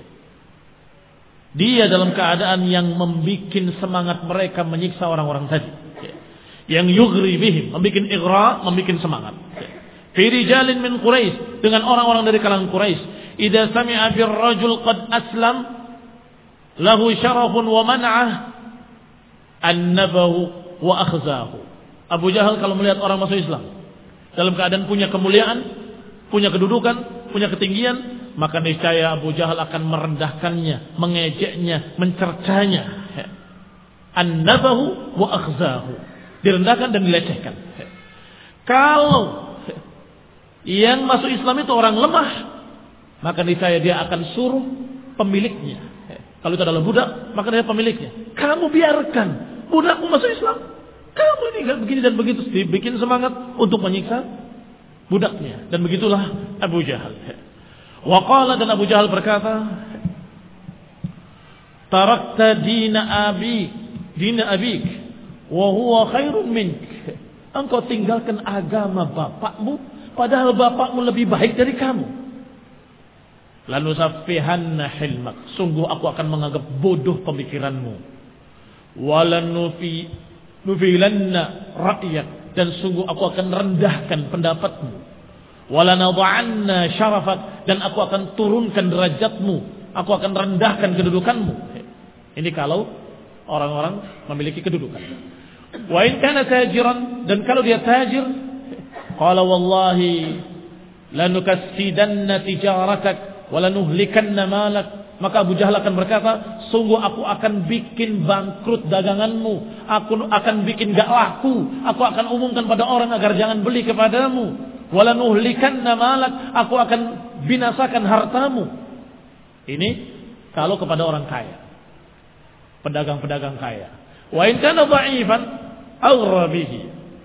A: Dia dalam keadaan yang membuat semangat mereka menyiksa orang-orang tadi. Yang yughri bihim, membuat ighra, membuat semangat. Fi rijalin min Quraisy, dengan orang-orang dari kalangan Quraisy. Idza sami'a bir rajul qad aslam lahu syarafun wa man'ah annabahu wa akhzahu. Abu Jahal kalau melihat orang masuk Islam dalam keadaan punya kemuliaan, punya kedudukan, punya ketinggian, maka niscaya Abu Jahal akan merendahkannya, mengejeknya, mencercanya. Annabahu wa akhzahu. Direndahkan dan dilecehkan. Kalau yang masuk Islam itu orang lemah, maka niscaya dia akan suruh pemiliknya. Kalau itu adalah budak, maka dia pemiliknya. Kamu biarkan budakmu masuk Islam. Kamu ini kan begini dan begitu. Dibikin semangat untuk menyiksa budaknya. Dan begitulah Abu Jahal. Wa qala, dan Abu Jahal berkata, tarakta dina abi, dina abik, wa huwa khairun mink. Engkau tinggalkan agama bapakmu, padahal bapakmu lebih baik dari kamu. Lalu safihanna hilmak, sungguh aku akan menganggap bodoh pemikiranmu. Walanufi nufilanna ra'yak, dan sungguh aku akan rendahkan pendapatmu. Walanadha'anna syarafak, dan aku akan turunkan derajatmu, aku akan rendahkan kedudukanmu. Ini kalau orang-orang memiliki kedudukan. Wa in kana tajiran, dan kalau dia tajir, qala wallahi lanukassidanna tijaratak wala nuhlikanna malak, maka Abu Jahal akan berkata, sungguh aku akan bikin bangkrut daganganmu, aku akan bikin gak laku, aku akan umumkan pada orang agar jangan beli kepadamu, wala nuhlikanna malak, aku akan binasakan hartamu. Ini kalau kepada orang kaya, pedagang-pedagang kaya. Wa in kana dha'ifan aghra bihi,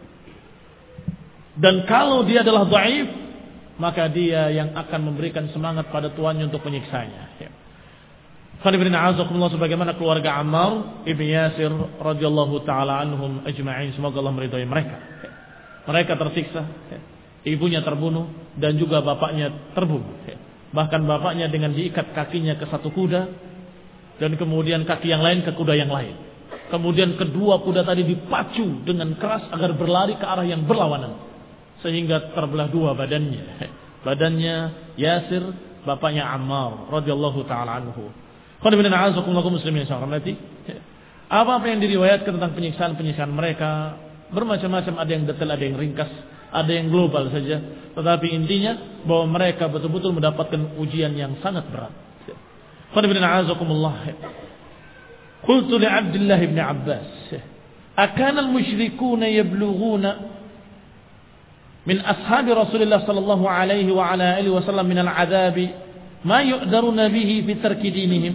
A: dan kalau dia adalah dhaif, maka dia yang akan memberikan semangat pada tuannya untuk menyiksanya. Qanibrin a'azakumullah, sebagaimana keluarga Ammar ibn Yasir radhiyallahu taala anhum ajma'in, semoga Allah meridhai mereka. Mereka tersiksa, ibunya terbunuh dan juga bapaknya terbunuh. Bahkan bapaknya dengan diikat kakinya ke satu kuda dan kemudian kaki yang lain ke kuda yang lain. Kemudian kedua kuda tadi dipacu dengan keras agar berlari ke arah yang berlawanan, sehingga terbelah dua badannya. Badannya Yasir, bapaknya Ammar radhiyallahu taala anhu. Qanibrin a'azakumullah muslimin syarrati. Apa-apa yang diriwayatkan tentang penyiksaan-penyiksaan mereka bermacam-macam, ada yang detail, ada yang ringkas, ada yang global saja. Tetapi intinya bahwa mereka betul-betul mendapatkan ujian yang sangat berat. Qanibrin a'azakumullah. Qultu li Abdullah ibn Abbas, akana al-musyrikuuna yablughuna min ashabi Rasulullah sallallahu alaihi wa ala alihi wasallam min al-'adzabi ma yu'daruna bihi fi tarki dinihim.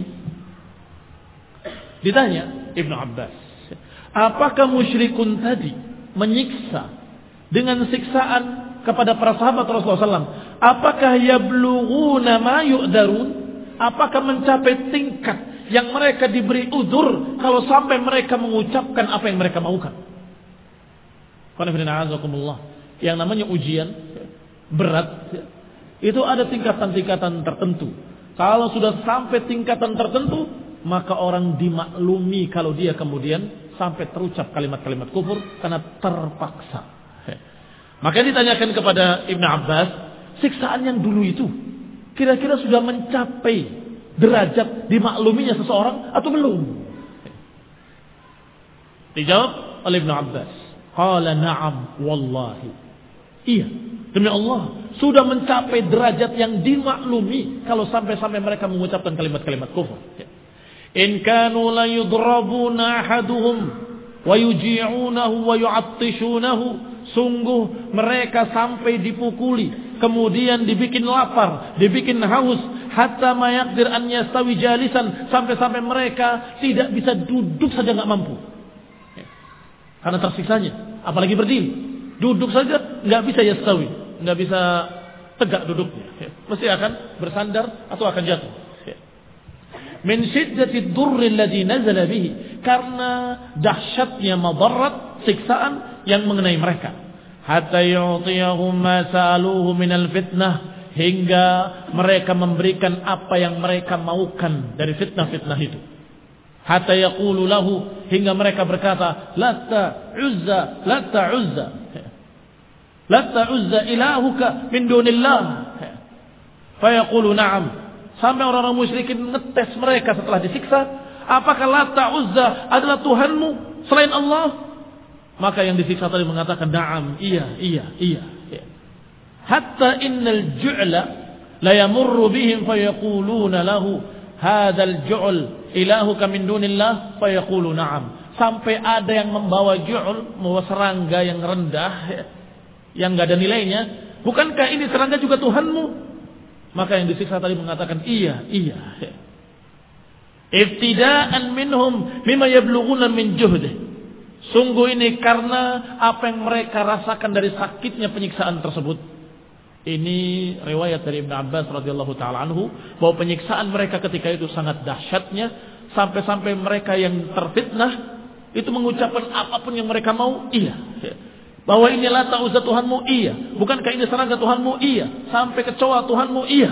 A: Ditanya Ibnu Abbas, apakah musyrikun tadi menyiksa dengan siksaan kepada para sahabat Rasulullah sallallahu alaihi wasallam? Apakah yablughuna ma yu'darun? Apakah mencapai tingkat yang mereka diberi uzur kalau sampai mereka mengucapkan apa yang mereka maukan? Qanifidinazakumullah. Yang namanya ujian berat itu ada tingkatan-tingkatan tertentu. Kalau sudah sampai tingkatan tertentu, maka orang dimaklumi kalau dia kemudian sampai terucap kalimat-kalimat kufur karena terpaksa. Maka ditanyakan kepada Ibnu Abbas, siksaan yang dulu itu kira-kira sudah mencapai derajat dimakluminya seseorang atau belum? Dijawab oleh Ibnu Abbas, qala na'am wallahi. Iya, demi Allah, sudah mencapai derajat yang dimaklumi kalau sampai-sampai mereka mengucapkan kalimat-kalimat kufur. In kanu la yudrabuna ahaduhum wa yuji'unahu wa yu'attishunahu, sungguh mereka sampai dipukuli, kemudian dibikin lapar, dibikin haus, hatta ma yaqdir an yastawi jalisan, sampai-sampai mereka tidak bisa duduk saja enggak mampu. Karena tersiksanya, apalagi berdiri. Duduk saja nggak bisa yastawi, nggak bisa tegak duduknya, mesti akan bersandar atau akan jatuh. Min syiddati dzurri alladhi nazala bihi, karena dahsyatnya madarat, siksaan yang mengenai mereka. Hatta yu'tiyahum ma sa'aluhu minal fitnah, hingga mereka memberikan apa yang mereka maukan dari fitnah-fitnah itu. Hatta yaqulu lahu, hingga mereka berkata, Latta Uzza, Latta Uzza, Latta Uzza ilahuka min dunillah. Fayaqulu na'am. Sampai orang-orang musyrikin ngetes mereka setelah disiksa, apakah Latta Uzza adalah Tuhanmu selain Allah? Maka yang disiksa tadi mengatakan na'am, iya, iya, iya. Hatta innal ju'la la yamurru bihim fayaquluna lahu hadzal ju'l ilahuka min dunillah fayaqulu na'am. Sampai ada yang membawa ju'l, membawa serangga yang rendah, yang enggak ada nilainya, bukankah ini serangga juga Tuhanmu? Maka yang disiksa tadi mengatakan iya, iya. Iftida'an minhum mimma yablughuna min juhdih. Sungguh ini karena apa yang mereka rasakan dari sakitnya penyiksaan tersebut. Ini riwayat dari Ibnu Abbas radhiyallahu taala anhu bahwa penyiksaan mereka ketika itu sangat dahsyatnya sampai-sampai mereka yang terfitnah itu mengucapkan apapun yang mereka mau, iya. Bahwa ini Lata Uzza Tuhanmu, iya. Bukankah ini serangga Tuhanmu, iya. Sampai kecoa Tuhanmu, iya.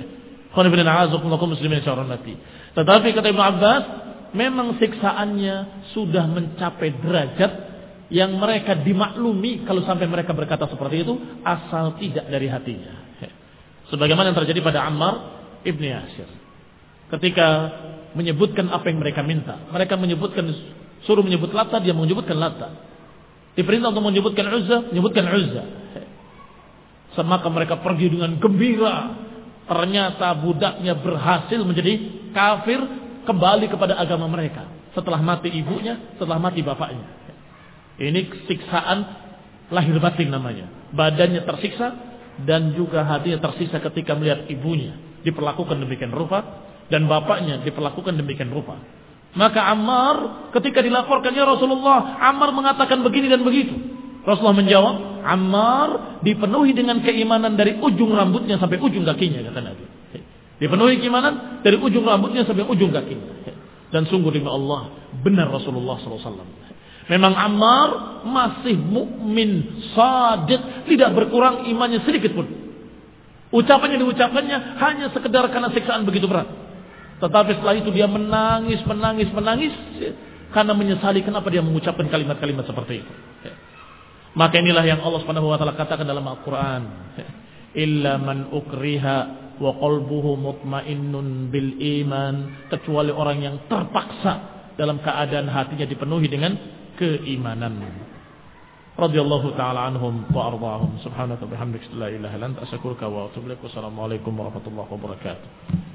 A: Tetapi kata Ibnu Abbas, memang siksaannya sudah mencapai derajat yang mereka dimaklumi kalau sampai mereka berkata seperti itu, asal tidak dari hatinya. Sebagaimana yang terjadi pada Ammar ibn Yasir. Ketika menyebutkan apa yang mereka minta, mereka menyebutkan, suruh menyebut Lata, dia menyebutkan Lata. Diperintah untuk menyebutkan Uzza, menyebutkan Uzza. Maka mereka pergi dengan gembira. Ternyata budaknya berhasil menjadi kafir, kembali kepada agama mereka setelah mati ibunya, setelah mati bapaknya. Ini siksaan lahir batin namanya. Badannya tersiksa dan juga hatinya tersiksa ketika melihat ibunya diperlakukan demikian rupa dan bapaknya diperlakukan demikian rupa. Maka Ammar ketika dilaporkan, ya Rasulullah, Ammar mengatakan begini dan begitu. Rasulullah menjawab, Ammar dipenuhi dengan keimanan dari ujung rambutnya sampai ujung kakinya, kata Nabi. Dipenuhi keimanan dari ujung rambutnya sampai ujung kakinya. Dan sungguh demi Allah, benar Rasulullah shallallahu alaihi wasallam. Memang Ammar masih mukmin, shadiq, tidak berkurang imannya sedikit pun. Ucapannya diucapkannya hanya sekedar karena siksaan begitu berat. Tetapi setelah itu dia menangis, menangis, menangis karena menyesali kenapa dia mengucapkan kalimat-kalimat seperti itu. Maka inilah yang Allah Subhanahu wa taala katakan dalam Al-Qur'an, illa man ukriha wa qalbuhu mutmainnun bil iman, kecuali orang yang terpaksa dalam keadaan hatinya dipenuhi dengan keimanan. Radhiyallahu taala anhum wa ardahum. Subhanaka bihamdika la ilaha illa anta astaghfiruka wa atubu ilaik. Wassalamualaikum warahmatullahi wabarakatuh.